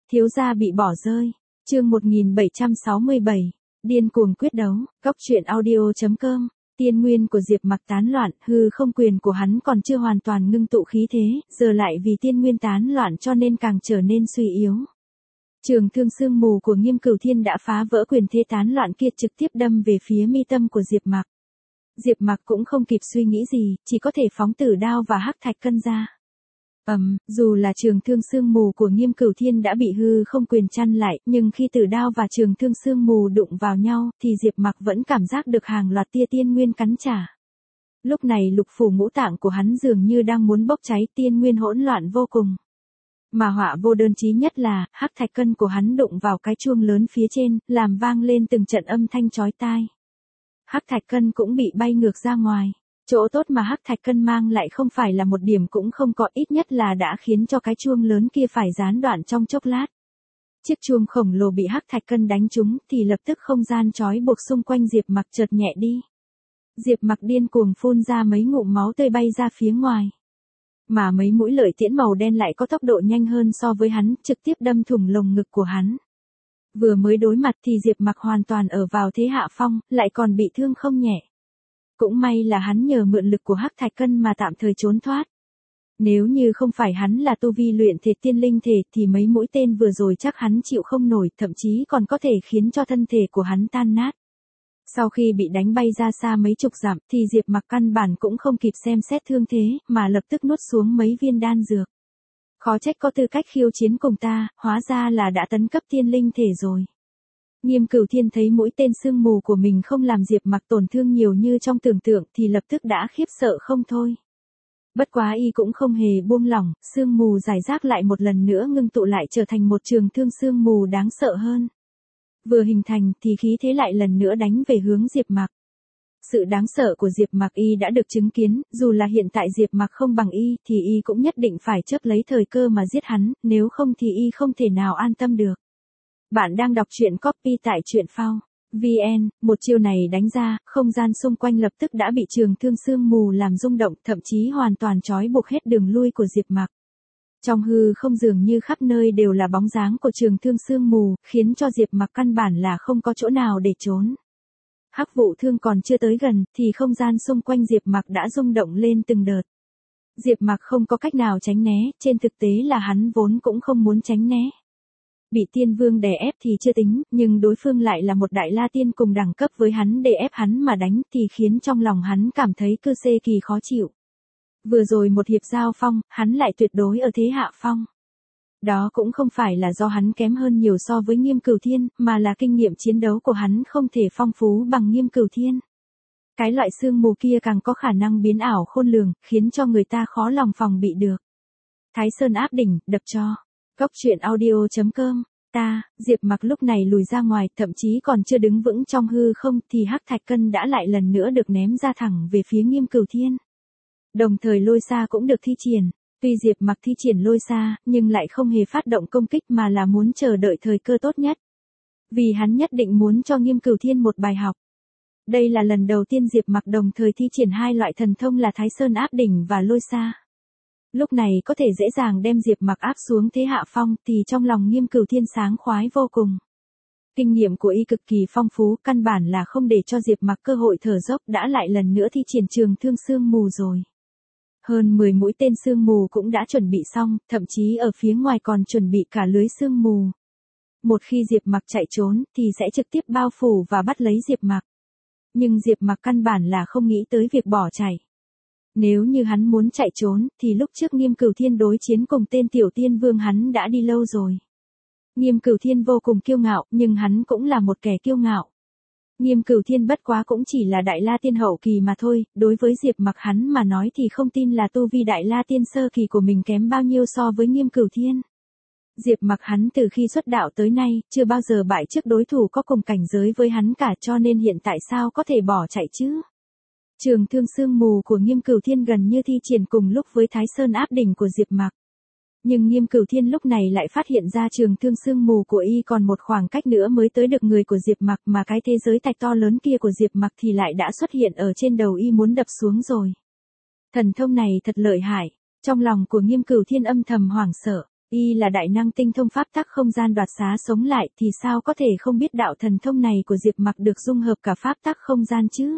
Thiếu gia bị bỏ rơi. Chương 1767. Điên cuồng quyết đấu. Góc truyện audio.com. Tiên nguyên của Diệp Mặc tán loạn, hư không quyền của hắn còn chưa hoàn toàn ngưng tụ khí thế, giờ lại vì tiên nguyên tán loạn cho nên càng trở nên suy yếu. Trường thương sương mù của Nghiêm Cửu Thiên đã phá vỡ quyền thế tán loạn kia, trực tiếp đâm về phía mi tâm của Diệp Mặc. Diệp Mặc cũng không kịp suy nghĩ gì, chỉ có thể phóng tử đao và hắc thạch cân ra. Dù là trường thương sương mù của Nghiêm Cửu Thiên đã bị hư không quyền chặn lại, nhưng khi tử đao và trường thương sương mù đụng vào nhau, thì Diệp Mặc vẫn cảm giác được hàng loạt tia tiên nguyên cắn trả. Lúc này lục phủ ngũ tạng của hắn dường như đang muốn bốc cháy, tiên nguyên hỗn loạn vô cùng. Mà họa vô đơn chí nhất là, hắc thạch cân của hắn đụng vào cái chuông lớn phía trên, làm vang lên từng trận âm thanh chói tai. Hắc thạch cân cũng bị bay ngược ra ngoài. Chỗ tốt mà hắc thạch cân mang lại không phải là một điểm cũng không có, ít nhất là đã khiến cho cái chuông lớn kia phải gián đoạn trong chốc lát. Chiếc chuông khổng lồ bị hắc thạch cân đánh trúng thì lập tức không gian trói buộc xung quanh Diệp Mặc chợt nhẹ đi. Diệp Mặc điên cuồng phun ra mấy ngụm máu tươi bay ra phía ngoài. Mà mấy mũi lợi tiễn màu đen lại có tốc độ nhanh hơn so với hắn, trực tiếp đâm thủng lồng ngực của hắn. Vừa mới đối mặt thì Diệp Mặc hoàn toàn ở vào thế hạ phong, lại còn bị thương không nhẹ. Cũng may là hắn nhờ mượn lực của hắc thạch cân mà tạm thời trốn thoát. Nếu như không phải hắn là tu vi luyện thể tiên linh thể thì mấy mũi tên vừa rồi chắc hắn chịu không nổi, thậm chí còn có thể khiến cho thân thể của hắn tan nát. Sau khi bị đánh bay ra xa mấy chục dặm thì Diệp Mặc căn bản cũng không kịp xem xét thương thế, mà lập tức nuốt xuống mấy viên đan dược. Khó trách có tư cách khiêu chiến cùng ta, hóa ra là đã tấn cấp tiên linh thể rồi. Nghiêm Cửu Thiên thấy mũi tên sương mù của mình không làm Diệp Mặc tổn thương nhiều như trong tưởng tượng thì lập tức đã khiếp sợ không thôi. Bất quá y cũng không hề buông lỏng, sương mù rải rác lại một lần nữa ngưng tụ lại trở thành một trường thương sương mù đáng sợ hơn. Vừa hình thành thì khí thế lại lần nữa đánh về hướng Diệp Mặc. Sự đáng sợ của Diệp Mặc y đã được chứng kiến, dù là hiện tại Diệp Mặc không bằng y thì y cũng nhất định phải chớp lấy thời cơ mà giết hắn, nếu không thì y không thể nào an tâm được. Bạn đang đọc truyện copy tại truyện phao VN, một chiêu này đánh ra, không gian xung quanh lập tức đã bị trường thương sương mù làm rung động, thậm chí hoàn toàn trói buộc hết đường lui của Diệp Mặc. Trong hư không dường như khắp nơi đều là bóng dáng của trường thương sương mù, khiến cho Diệp Mặc căn bản là không có chỗ nào để trốn. Hắc vụ thương còn chưa tới gần, thì không gian xung quanh Diệp Mặc đã rung động lên từng đợt. Diệp Mặc không có cách nào tránh né, trên thực tế là hắn vốn cũng không muốn tránh né. Bị tiên vương đè ép thì chưa tính, nhưng đối phương lại là một đại la tiên cùng đẳng cấp với hắn, để ép hắn mà đánh thì khiến trong lòng hắn cảm thấy cơ xê kỳ khó chịu. Vừa rồi một hiệp giao phong, hắn lại tuyệt đối ở thế hạ phong. Đó cũng không phải là do hắn kém hơn nhiều so với Nghiêm Cửu Thiên, mà là kinh nghiệm chiến đấu của hắn không thể phong phú bằng Nghiêm Cửu Thiên. Cái loại sương mù kia càng có khả năng biến ảo khôn lường, khiến cho người ta khó lòng phòng bị được. Thái Sơn áp đỉnh, đập cho. Góc truyện audio.com. Diệp Mặc lúc này lùi ra ngoài, thậm chí còn chưa đứng vững trong hư không thì hắc thạch cân đã lại lần nữa được ném ra thẳng về phía Nghiêm Cửu Thiên. Đồng thời lôi xa cũng được thi triển. Tuy Diệp Mặc thi triển lôi xa, nhưng lại không hề phát động công kích mà là muốn chờ đợi thời cơ tốt nhất. Vì hắn nhất định muốn cho Nghiêm Cửu Thiên một bài học. Đây là lần đầu tiên Diệp Mặc đồng thời thi triển hai loại thần thông là Thái Sơn áp đỉnh và lôi xa. Lúc này có thể dễ dàng đem Diệp Mặc áp xuống thế hạ phong thì trong lòng Nghiêm Cửu Thiên sáng khoái vô cùng. Kinh nghiệm của y cực kỳ phong phú, căn bản là không để cho Diệp Mặc cơ hội thở dốc, đã lại lần nữa thi triển trường thương sương mù rồi. Hơn 10 mũi tên sương mù cũng đã chuẩn bị xong, thậm chí ở phía ngoài còn chuẩn bị cả lưới sương mù. Một khi Diệp Mặc chạy trốn thì sẽ trực tiếp bao phủ và bắt lấy Diệp Mặc. Nhưng Diệp Mặc căn bản là không nghĩ tới việc bỏ chạy. Nếu như hắn muốn chạy trốn thì lúc trước Nghiêm Cửu Thiên đối chiến cùng tên tiểu tiên vương hắn đã đi lâu rồi. Nghiêm Cửu Thiên vô cùng kiêu ngạo, nhưng hắn cũng là một kẻ kiêu ngạo. Nghiêm Cửu Thiên bất quá cũng chỉ là đại la tiên hậu kỳ mà thôi, đối với Diệp Mặc hắn mà nói thì không tin là tu vi đại la tiên sơ kỳ của mình kém bao nhiêu so với Nghiêm Cửu Thiên. Diệp Mặc hắn từ khi xuất đạo tới nay, chưa bao giờ bại trước đối thủ có cùng cảnh giới với hắn cả, cho nên hiện tại sao có thể bỏ chạy chứ? Trường thương sương mù của Nghiêm Cửu Thiên gần như thi triển cùng lúc với Thái Sơn áp đỉnh của Diệp Mặc. Nhưng Nghiêm Cửu Thiên lúc này lại phát hiện ra trường thương sương mù của y còn một khoảng cách nữa mới tới được người của Diệp Mặc, mà cái thế giới thạch to lớn kia của Diệp Mặc thì lại đã xuất hiện ở trên đầu y muốn đập xuống rồi. Thần thông này thật lợi hại, trong lòng của Nghiêm Cửu Thiên âm thầm hoảng sợ. Y là đại năng tinh thông pháp tắc không gian đoạt xá sống lại thì sao có thể không biết đạo thần thông này của Diệp Mặc được dung hợp cả pháp tắc không gian chứ?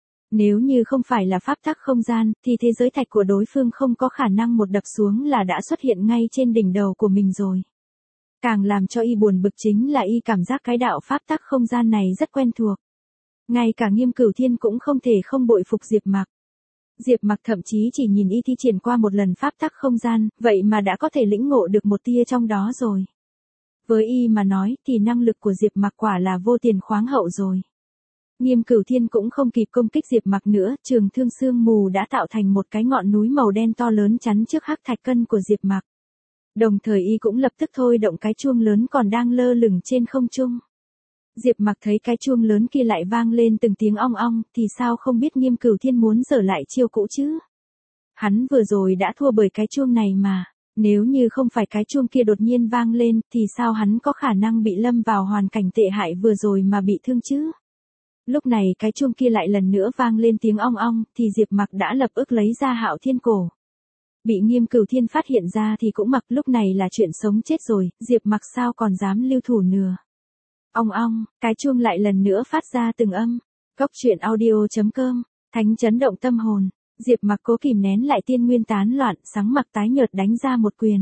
Nếu như không phải là pháp tắc không gian, thì thế giới thạch của đối phương không có khả năng một đập xuống là đã xuất hiện ngay trên đỉnh đầu của mình rồi. Càng làm cho Y buồn bực chính là Y cảm giác cái đạo pháp tắc không gian này rất quen thuộc. Ngay cả Nghiêm Cửu Thiên cũng không thể không bội phục Diệp Mặc. Diệp Mặc thậm chí chỉ nhìn Y thi triển qua một lần pháp tắc không gian, vậy mà đã có thể lĩnh ngộ được một tia trong đó rồi. Với Y mà nói thì năng lực của Diệp Mặc quả là vô tiền khoáng hậu rồi. Nghiêm Cửu Thiên cũng không kịp công kích Diệp Mặc nữa, trường thương sương mù đã tạo thành một cái ngọn núi màu đen to lớn chắn trước hắc thạch cân của Diệp Mặc. Đồng thời Y cũng lập tức thôi động cái chuông lớn còn đang lơ lửng trên không trung. Diệp Mặc thấy cái chuông lớn kia lại vang lên từng tiếng ong ong, thì sao không biết Nghiêm Cửu Thiên muốn dở lại chiêu cũ chứ? Hắn vừa rồi đã thua bởi cái chuông này mà, nếu như không phải cái chuông kia đột nhiên vang lên, thì sao hắn có khả năng bị lâm vào hoàn cảnh tệ hại vừa rồi mà bị thương chứ? Lúc này cái chuông kia lại lần nữa vang lên tiếng ong ong, thì Diệp Mặc đã lập tức lấy ra Hạo Thiên Cổ. Bị Nghiêm Cửu Thiên phát hiện ra thì cũng mặc lúc này là chuyện sống chết rồi, Diệp Mặc sao còn dám lưu thủ nữa. Ong ong, cái chuông lại lần nữa phát ra từng âm. Góc truyện audio.com, thánh chấn động tâm hồn. Diệp Mặc cố kìm nén lại tiên nguyên tán loạn, sáng mặt tái nhợt đánh ra một quyền.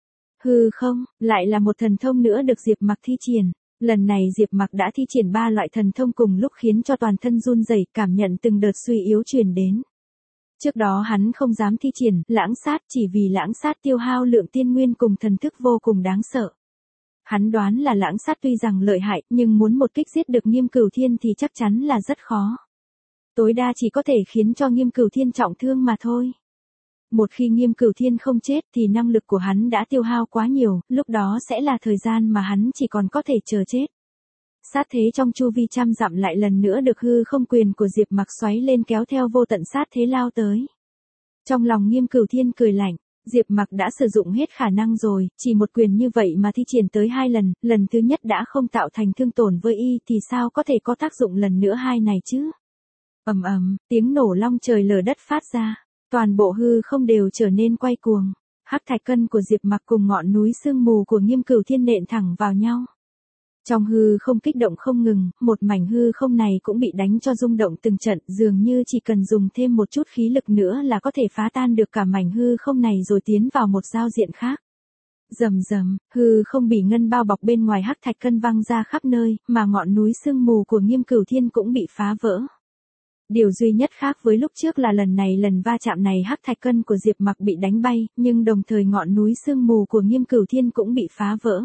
Hư không, lại là một thần thông nữa được Diệp Mặc thi triển. Lần này Diệp Mặc đã thi triển 3 loại thần thông cùng lúc khiến cho toàn thân run rẩy, cảm nhận từng đợt suy yếu truyền đến. Trước đó hắn không dám thi triển lãng sát chỉ vì lãng sát tiêu hao lượng tiên nguyên cùng thần thức vô cùng đáng sợ. Hắn đoán là lãng sát tuy rằng lợi hại, nhưng muốn một kích giết được Nghiêm Cửu Thiên thì chắc chắn là rất khó. Tối đa chỉ có thể khiến cho Nghiêm Cửu Thiên trọng thương mà thôi. Một khi Nghiêm Cửu Thiên không chết thì năng lực của hắn đã tiêu hao quá nhiều, lúc đó sẽ là thời gian mà hắn chỉ còn có thể chờ chết. Sát thế trong chu vi trăm dặm lại lần nữa được hư không quyền của Diệp Mặc xoáy lên kéo theo vô tận sát thế lao tới. Trong lòng Nghiêm Cửu Thiên cười lạnh. Diệp Mặc đã sử dụng hết khả năng rồi, chỉ một quyền như vậy mà thi triển tới 2 lần, lần thứ nhất đã không tạo thành thương tổn với Y thì sao có thể có tác dụng lần nữa hai này chứ? Ầm ầm, tiếng nổ long trời lở đất phát ra, toàn bộ hư không đều trở nên quay cuồng. Hắc thạch cân của Diệp Mặc cùng ngọn núi sương mù của Nghiêm Cửu Thiên nện thẳng vào nhau. Trong hư không kích động không ngừng, một mảnh hư không này cũng bị đánh cho rung động từng trận, dường như chỉ cần dùng thêm một chút khí lực nữa là có thể phá tan được cả mảnh hư không này rồi tiến vào một giao diện khác. Rầm rầm, hư không bị ngân bao bọc bên ngoài hắc thạch cân văng ra khắp nơi, mà ngọn núi sương mù của Nghiêm Cửu Thiên cũng bị phá vỡ. Điều duy nhất khác với lúc trước là lần va chạm này hắc thạch cân của Diệp Mặc bị đánh bay, nhưng đồng thời ngọn núi sương mù của Nghiêm Cửu Thiên cũng bị phá vỡ.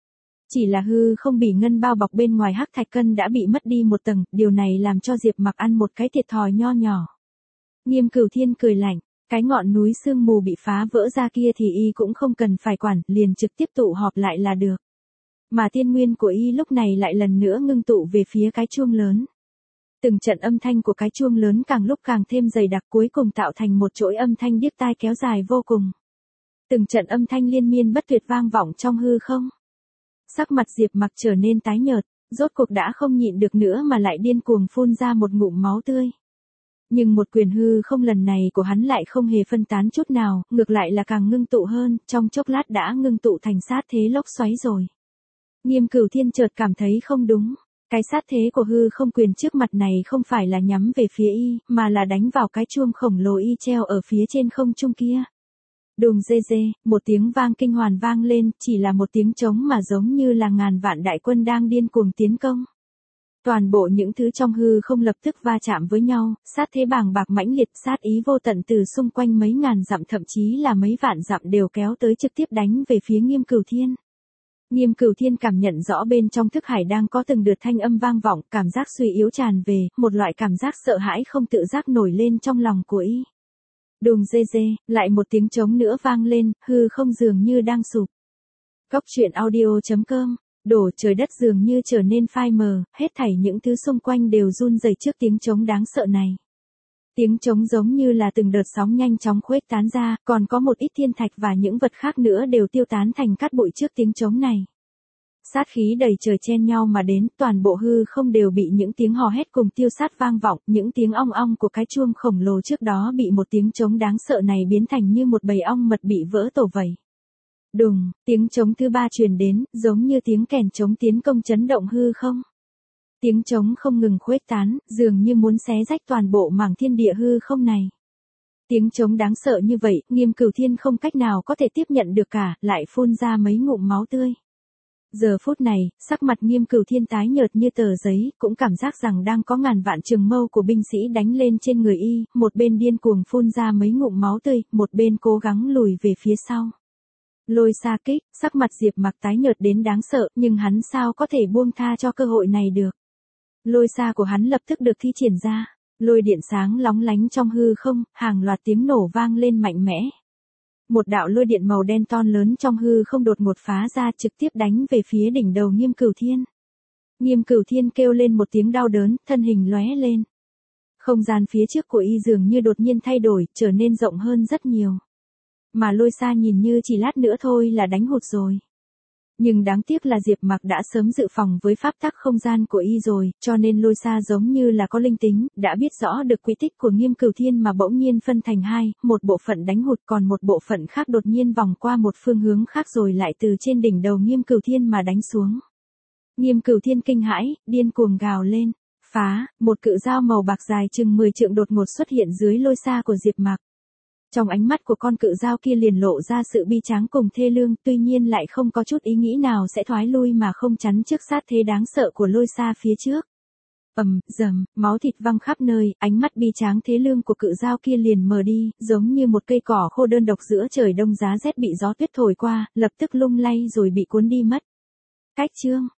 Chỉ là hư không bị ngân bao bọc bên ngoài hắc thạch cân đã bị mất đi một tầng, điều này làm cho Diệp Mặc ăn một cái thiệt thòi nho nhỏ. Nghiêm Cửu Thiên cười lạnh, cái ngọn núi sương mù bị phá vỡ ra kia thì Y cũng không cần phải quản, liền trực tiếp tụ họp lại là được. Mà tiên nguyên của Y lúc này lại lần nữa ngưng tụ về phía cái chuông lớn. Từng trận âm thanh của cái chuông lớn càng lúc càng thêm dày đặc cuối cùng tạo thành một chuỗi âm thanh điếc tai kéo dài vô cùng. Từng trận âm thanh liên miên bất tuyệt vang vọng trong hư không. Sắc mặt Diệp Mặc trở nên tái nhợt, rốt cuộc đã không nhịn được nữa mà lại điên cuồng phun ra một ngụm máu tươi. Nhưng một quyền hư không lần này của hắn lại không hề phân tán chút nào, ngược lại là càng ngưng tụ hơn, trong chốc lát đã ngưng tụ thành sát thế lốc xoáy rồi. Nghiêm Cửu Thiên chợt cảm thấy không đúng, cái sát thế của hư không quyền trước mặt này không phải là nhắm về phía Y, mà là đánh vào cái chuông khổng lồ Y treo ở phía trên không trung kia. Đùng dê dê, một tiếng vang kinh hoàn vang lên, chỉ là một tiếng trống mà giống như là ngàn vạn đại quân đang điên cuồng tiến công. Toàn bộ những thứ trong hư không lập tức va chạm với nhau, sát thế bàng bạc mãnh liệt, sát ý vô tận từ xung quanh mấy ngàn dặm thậm chí là mấy vạn dặm đều kéo tới trực tiếp đánh về phía Nghiêm Cửu Thiên. Nghiêm Cửu Thiên cảm nhận rõ bên trong thức hải đang có từng đợt thanh âm vang vọng, cảm giác suy yếu tràn về, một loại cảm giác sợ hãi không tự giác nổi lên trong lòng của Y. Đùng dê dê, lại một tiếng trống nữa vang lên, hư không dường như đang sụp. Góc truyện audio.com, đổ trời đất dường như trở nên phai mờ, hết thảy những thứ xung quanh đều run rẩy trước tiếng trống đáng sợ này. Tiếng trống giống như là từng đợt sóng nhanh chóng khuếch tán ra, còn có một ít thiên thạch và những vật khác nữa đều tiêu tán thành cát bụi trước tiếng trống này. Sát khí đầy trời chen nhau mà đến, toàn bộ hư không đều bị những tiếng hò hét cùng tiêu sát vang vọng, những tiếng ong ong của cái chuông khổng lồ trước đó bị một tiếng trống đáng sợ này biến thành như một bầy ong mật bị vỡ tổ vậy. Đùng, tiếng trống thứ ba truyền đến, giống như tiếng kèn trống tiến công chấn động hư không. Tiếng trống không ngừng khuếch tán, dường như muốn xé rách toàn bộ mảng thiên địa hư không này. Tiếng trống đáng sợ như vậy, Nghiêm Cửu Thiên không cách nào có thể tiếp nhận được cả, lại phun ra mấy ngụm máu tươi. Giờ phút này, sắc mặt Nghiêm Cửu Thiên tái nhợt như tờ giấy, cũng cảm giác rằng đang có ngàn vạn trường mâu của binh sĩ đánh lên trên người y, một bên điên cuồng phun ra mấy ngụm máu tươi, một bên cố gắng lùi về phía sau. Lôi xa kích, sắc mặt Diệp Mặc tái nhợt đến đáng sợ, nhưng hắn sao có thể buông tha cho cơ hội này được. Lôi xa của hắn lập tức được thi triển ra, lôi điện sáng lóng lánh trong hư không, hàng loạt tiếng nổ vang lên mạnh mẽ. Một đạo lôi điện màu đen to lớn trong hư không đột ngột phá ra trực tiếp đánh về phía đỉnh đầu Nghiêm Cửu Thiên. Nghiêm Cửu Thiên kêu lên một tiếng đau đớn, thân hình lóe lên. Không gian phía trước của y dường như đột nhiên thay đổi, trở nên rộng hơn rất nhiều. Mà lôi xa nhìn như chỉ lát nữa thôi là đánh hụt rồi. Nhưng đáng tiếc là Diệp Mặc đã sớm dự phòng với pháp tắc không gian của y rồi, cho nên lôi xa giống như là có linh tính, đã biết rõ được quy tích của Nghiêm Cửu Thiên mà bỗng nhiên phân thành hai, một bộ phận đánh hụt còn một bộ phận khác đột nhiên vòng qua một phương hướng khác rồi lại từ trên đỉnh đầu Nghiêm Cửu Thiên mà đánh xuống. Nghiêm Cửu Thiên kinh hãi, điên cuồng gào lên, phá, một cự dao màu bạc dài chừng 10 trượng đột ngột xuất hiện dưới lôi xa của Diệp Mặc. Trong ánh mắt của con cự dao kia liền lộ ra sự bi tráng cùng thê lương, tuy nhiên lại không có chút ý nghĩ nào sẽ thoái lui mà không chắn trước sát thế đáng sợ của lôi xa phía trước. Rầm, máu thịt văng khắp nơi, ánh mắt bi tráng thế lương của cự dao kia liền mờ đi, giống như một cây cỏ khô đơn độc giữa trời đông giá rét bị gió tuyết thổi qua, lập tức lung lay rồi bị cuốn đi mất. Cách chương